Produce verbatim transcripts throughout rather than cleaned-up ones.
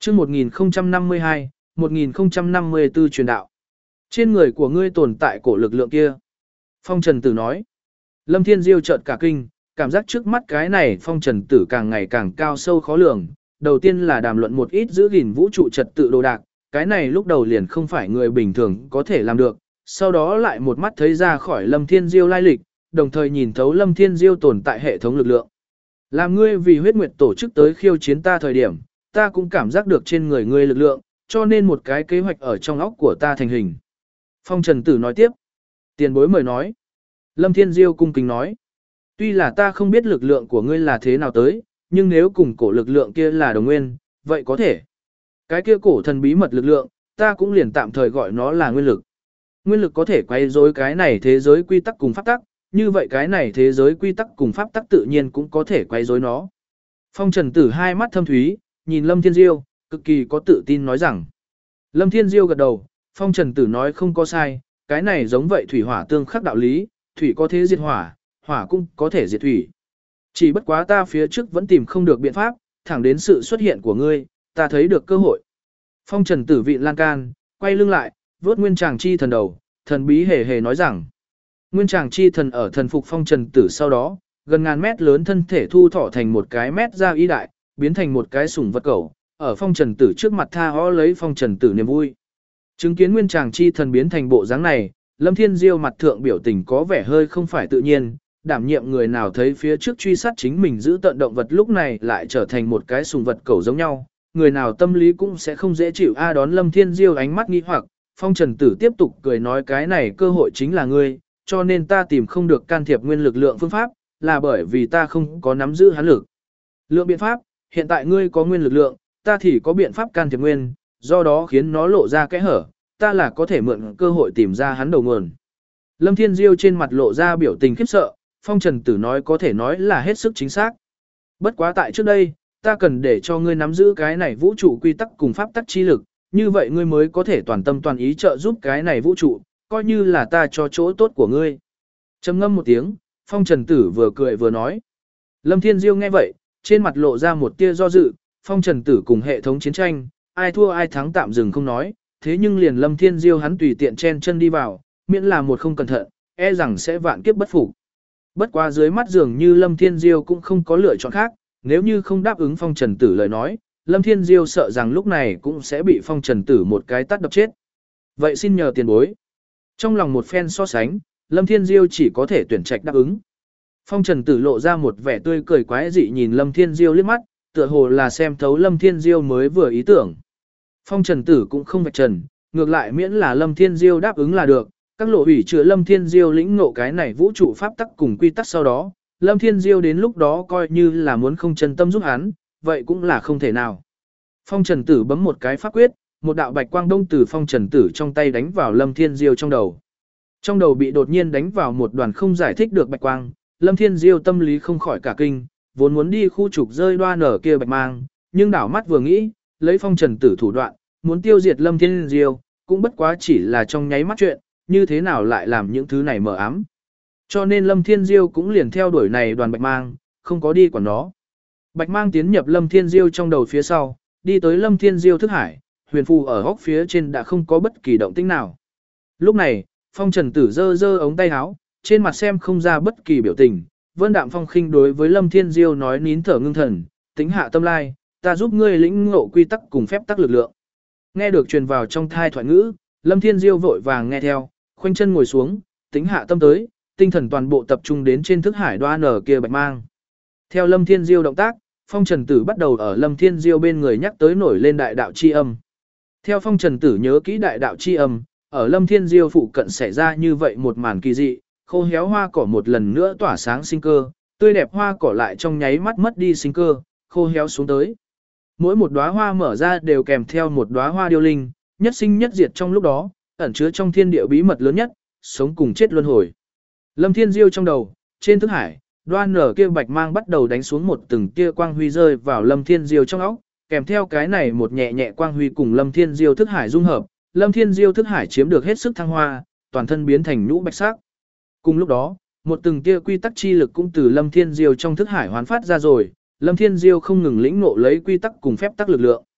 chương một nghìn không trăm năm mươi hai, một nghìn không trăm năm mươi tư truyền đạo. Trên người của ngươi tồn tại cổ lực lượng kia. Phong Trần Tử nói. Lâm Thiên Diêu chợt cả kinh, cảm giác trước mắt cái này Phong Trần Tử càng ngày càng cao sâu khó lường. Đầu tiên là đàm luận một ít giữ gìn vũ trụ trật tự đồ đạc, cái này lúc đầu liền không phải người bình thường có thể làm được. Sau đó lại một mắt thấy ra khỏi Lâm Thiên Diêu lai lịch, đồng thời nhìn thấu Lâm Thiên Diêu tồn tại hệ thống lực lượng. Làm ngươi vì huyết nguyệt tổ chức tới khiêu chiến ta thời điểm, ta cũng cảm giác được trên người ngươi lực lượng, cho nên một cái kế hoạch ở trong óc của ta thành hình. Phong Trần Tử nói tiếp. Tiền bối mời nói. Lâm Thiên Diêu cung kính nói. Tuy là ta không biết lực lượng của ngươi là thế nào tới, nhưng nếu cùng cổ lực lượng kia là đồng nguyên, vậy có thể. Cái kia cổ thần bí mật lực lượng, ta cũng liền tạm thời gọi nó là nguyên lực. Nguyên lực có thể quay rối cái này thế giới quy tắc cùng pháp tắc, như vậy cái này thế giới quy tắc cùng pháp tắc tự nhiên cũng có thể quay rối nó. Phong Trần Tử hai mắt thâm thúy, nhìn Lâm Thiên Diêu, cực kỳ có tự tin nói rằng. Lâm Thiên Diêu gật đầu, Phong Trần Tử nói không có sai, cái này giống vậy thủy hỏa tương khắc đạo lý, thủy có thể diệt hỏa, hỏa cũng có thể diệt thủy. Chỉ bất quá ta phía trước vẫn tìm không được biện pháp, thẳng đến sự xuất hiện của ngươi, ta thấy được cơ hội. Phong Trần Tử vị lan can, quay lưng lại, vuốt Nguyên Tràng Chi Thần đầu, thần bí hề hề nói rằng. Nguyên Tràng Chi Thần ở thần phục Phong Trần Tử sau đó, gần ngàn mét lớn thân thể thu thọ thành một cái mét ra y đại, biến thành một cái sủng vật cẩu, ở Phong Trần Tử trước mặt tha hó lấy Phong Trần Tử niềm vui. Chứng kiến Nguyên Tràng Chi Thần biến thành bộ dáng này, Lâm Thiên Diêu mặt thượng biểu tình có vẻ hơi không phải tự nhiên, đảm nhiệm người nào thấy phía trước truy sát chính mình giữ tận động vật lúc này lại trở thành một cái sùng vật cẩu giống nhau, người nào tâm lý cũng sẽ không dễ chịu. A đón Lâm Thiên Diêu ánh mắt nghi hoặc, Phong Trần Tử tiếp tục cười nói cái này cơ hội chính là ngươi, cho nên ta tìm không được can thiệp nguyên lực lượng phương pháp, là bởi vì ta không có nắm giữ hắn lực lượng biện pháp, hiện tại ngươi có nguyên lực lượng, ta thì có biện pháp can thiệp nguyên, do đó khiến nó lộ ra kẽ hở, ta là có thể mượn cơ hội tìm ra hắn đầu nguồn. Lâm Thiên Diêu trên mặt lộ ra biểu tình khiếp sợ, Phong Trần Tử nói có thể nói là hết sức chính xác. Bất quá tại trước đây, ta cần để cho ngươi nắm giữ cái này vũ trụ quy tắc cùng pháp tắc chi lực, như vậy ngươi mới có thể toàn tâm toàn ý trợ giúp cái này vũ trụ, coi như là ta cho chỗ tốt của ngươi. Trầm ngâm một tiếng, Phong Trần Tử vừa cười vừa nói. Lâm Thiên Diêu nghe vậy, trên mặt lộ ra một tia do dự, Phong Trần Tử cùng hệ thống chiến tranh, ai thua ai thắng tạm dừng không nói, thế nhưng liền Lâm Thiên Diêu hắn tùy tiện chen chân đi vào, miễn là một không cẩn thận, e rằng sẽ vạn kiếp bất phục. Bất quá dưới mắt dường như Lâm Thiên Diêu cũng không có lựa chọn khác, nếu như không đáp ứng Phong Trần Tử lời nói, Lâm Thiên Diêu sợ rằng lúc này cũng sẽ bị Phong Trần Tử một cái tát đập chết. Vậy xin nhờ tiền bối. Trong lòng một phen so sánh, Lâm Thiên Diêu chỉ có thể tuyển trạch đáp ứng. Phong Trần Tử lộ ra một vẻ tươi cười quái dị nhìn Lâm Thiên Diêu liếc mắt, tựa hồ là xem thấu Lâm Thiên Diêu mới vừa ý tưởng. Phong Trần Tử cũng không vạch trần, ngược lại miễn là Lâm Thiên Diêu đáp ứng là được, các lộ ủy chữa Lâm Thiên Diêu lĩnh ngộ cái này vũ trụ pháp tắc cùng quy tắc sau đó, Lâm Thiên Diêu đến lúc đó coi như là muốn không chân tâm giúp hắn, vậy cũng là không thể nào. Phong Trần Tử bấm một cái pháp quyết, một đạo bạch quang đông từ Phong Trần Tử trong tay đánh vào Lâm Thiên Diêu trong đầu. Trong đầu bị đột nhiên đánh vào một đoàn không giải thích được bạch quang, Lâm Thiên Diêu tâm lý không khỏi cả kinh, vốn muốn đi khu trục rơi đoan ở kia bạch mang, nhưng đảo mắt vừa nghĩ, lấy Phong Trần Tử thủ đoạn, muốn tiêu diệt Lâm Thiên Diêu, cũng bất quá chỉ là trong nháy mắt chuyện, như thế nào lại làm những thứ này mờ ám. Cho nên Lâm Thiên Diêu cũng liền theo đuổi này đoàn bạch mang, không có đi quản nó. Bạch mang tiến nhập Lâm Thiên Diêu trong đầu phía sau, đi tới Lâm Thiên Diêu thức hải, huyền phù ở góc phía trên đã không có bất kỳ động tĩnh nào. Lúc này, Phong Trần Tử giơ giơ ống tay áo, trên mặt xem không ra bất kỳ biểu tình, Vân Đạm Phong khinh đối với Lâm Thiên Diêu nói nín thở ngưng thần, tính hạ tâm lai, ta giúp ngươi lĩnh ngộ quy tắc cùng phép tắc lực lượng. Nghe được truyền vào trong thai thoại ngữ, Lâm Thiên Diêu vội vàng nghe theo, khoanh chân ngồi xuống, tính hạ tâm tới, tinh thần toàn bộ tập trung đến trên thức hải đoan ở kia bạch mang. Theo Lâm Thiên Diêu động tác, Phong Trần Tử bắt đầu ở Lâm Thiên Diêu bên người nhắc tới nổi lên đại đạo chi âm. Theo Phong Trần Tử nhớ kỹ đại đạo chi âm, ở Lâm Thiên Diêu phụ cận xảy ra như vậy một màn kỳ dị, khô héo hoa cỏ một lần nữa tỏa sáng sinh cơ, tươi đẹp hoa cỏ lại trong nháy mắt mất đi sinh cơ, khô héo xuống tới. Mỗi một đóa hoa mở ra đều kèm theo một đóa hoa điêu linh, nhất sinh nhất diệt trong lúc đó, ẩn chứa trong thiên địa bí mật lớn nhất, sống cùng chết luân hồi. Lâm Thiên Diêu trong đầu, trên thức hải, đoan nở kia bạch mang bắt đầu đánh xuống một từng tia quang huy rơi vào Lâm Thiên Diêu trong óc, kèm theo cái này một nhẹ nhẹ quang huy cùng Lâm Thiên Diêu thức hải dung hợp, Lâm Thiên Diêu thức hải chiếm được hết sức thăng hoa, toàn thân biến thành nhũ bạch sắc. Cùng lúc đó, một từng tia quy tắc chi lực cũng từ Lâm Thiên Diêu trong thức hải hoán phát ra rồi, Lâm Thiên Diêu không ngừng lĩnh ngộ lấy quy tắc cùng phép tắc lực lượng.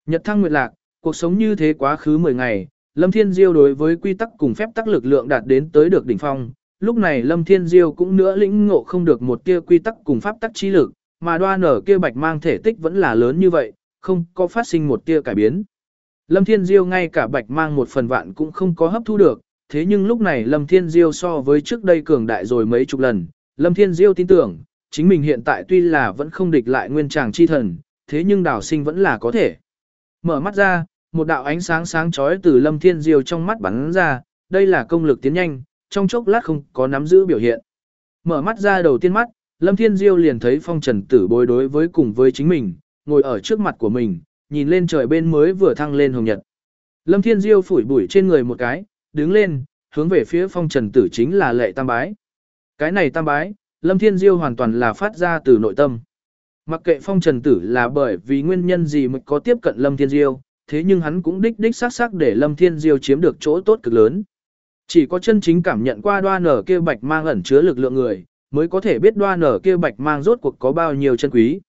Nhật thăng nguyệt lạc, cuộc sống như thế quá khứ mười ngày, Lâm Thiên Diêu đối với quy tắc cùng phép tắc lực lượng đạt đến tới được đỉnh phong. Lúc này Lâm Thiên Diêu cũng nữa lĩnh ngộ không được một tia quy tắc cùng pháp tắc chi lực, mà đoan ở kia bạch mang thể tích vẫn là lớn như vậy, không có phát sinh một tia cải biến. Lâm Thiên Diêu ngay cả bạch mang một phần vạn cũng không có hấp thu được, thế nhưng lúc này Lâm Thiên Diêu so với trước đây cường đại rồi mấy chục lần. Lâm Thiên Diêu tin tưởng, chính mình hiện tại tuy là vẫn không địch lại nguyên tràng chi thần, thế nhưng đảo sinh vẫn là có thể. Mở mắt ra, một đạo ánh sáng sáng chói từ Lâm Thiên Diêu trong mắt bắn ra, đây là công lực tiến nhanh, trong chốc lát không có nắm giữ biểu hiện. Mở mắt ra đầu tiên mắt, Lâm Thiên Diêu liền thấy Phong Trần Tử bối đối với cùng với chính mình, ngồi ở trước mặt của mình, nhìn lên trời bên mới vừa thăng lên hồng nhật. Lâm Thiên Diêu phủi bụi trên người một cái, đứng lên, hướng về phía Phong Trần Tử chính là lệ tam bái. Cái này tam bái, Lâm Thiên Diêu hoàn toàn là phát ra từ nội tâm. Mặc kệ Phong Trần Tử là bởi vì nguyên nhân gì mới có tiếp cận Lâm Thiên Diêu, thế nhưng hắn cũng đích đích xác xác để Lâm Thiên Diêu chiếm được chỗ tốt cực lớn. Chỉ có chân chính cảm nhận qua đoan ở kia bạch mang ẩn chứa lực lượng người, mới có thể biết đoan ở kia bạch mang rốt cuộc có bao nhiêu chân quý.